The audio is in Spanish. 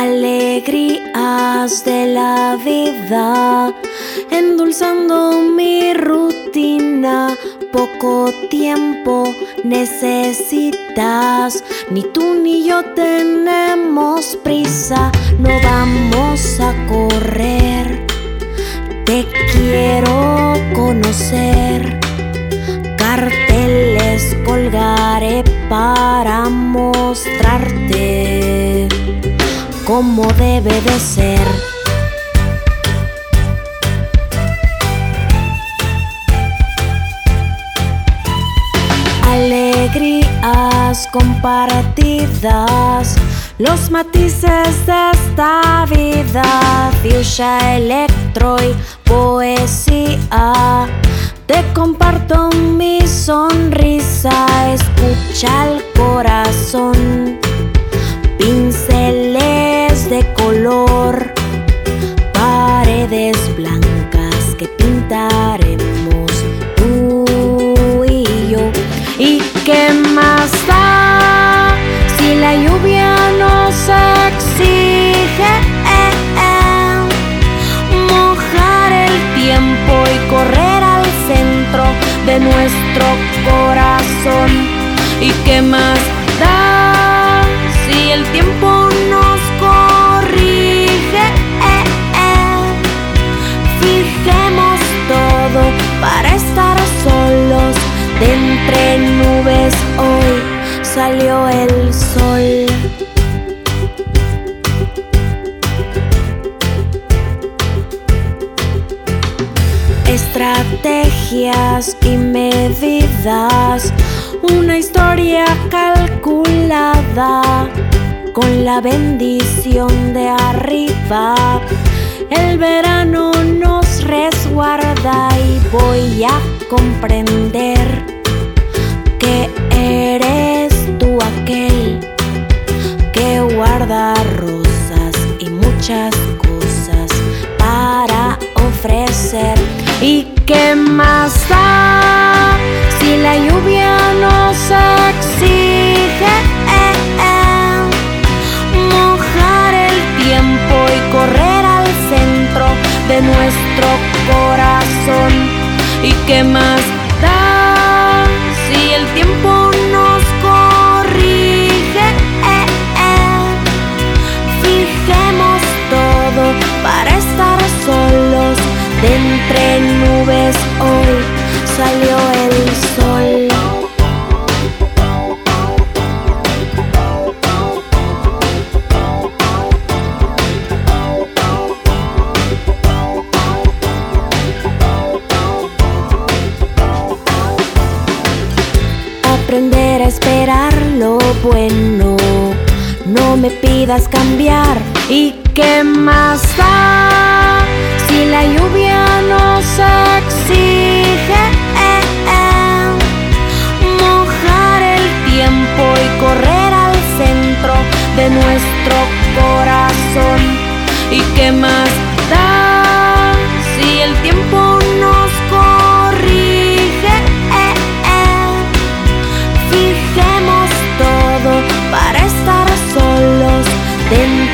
Alegrías de la vida, endulzando mi rutina. Poco tiempo necesitas, ni tú ni yo tenemos prisa. No vamos a correr, te quiero conocer. Carteles colgaré para mostrarte cómo debe de ser. Alegrías compartidas, los matices de esta vida. Fuchsia, electro y poesía. Te comparto mi sonrisa, escucha el corazón. Pinceles de color, paredes blancas que pintaremos tú y yo. ¿Y qué más da si la lluvia nos exige mojar el tiempo y correr al centro de nuestro corazón? ¿Y qué más da si el tiempo nos corrige? Fijemos todo para estar solos. De entre nubes hoy salió el sol. Estrategias y medidas, una historia calculada con la bendición de arriba. El verano nos resguarda y voy a comprender que eres tú aquel que guarda rosas y muchas cosas para ofrecer. ¿Y qué más da si la lluvia nos exige mojar el tiempo y correr al centro de nuestro corazón? ¿Y qué más da si el tiempo nos corrige? Fijemos todo para estar solos. De entre nubes hoy salió el sol. Aprender a esperar lo bueno, no me pidas cambiar. ¿Y qué más da si la lluvia nos exige mojar el tiempo y correr al centro de nuestro corazón? ¿Y qué más da si el tiempo nos corrige? Fijemos todo para estar solos.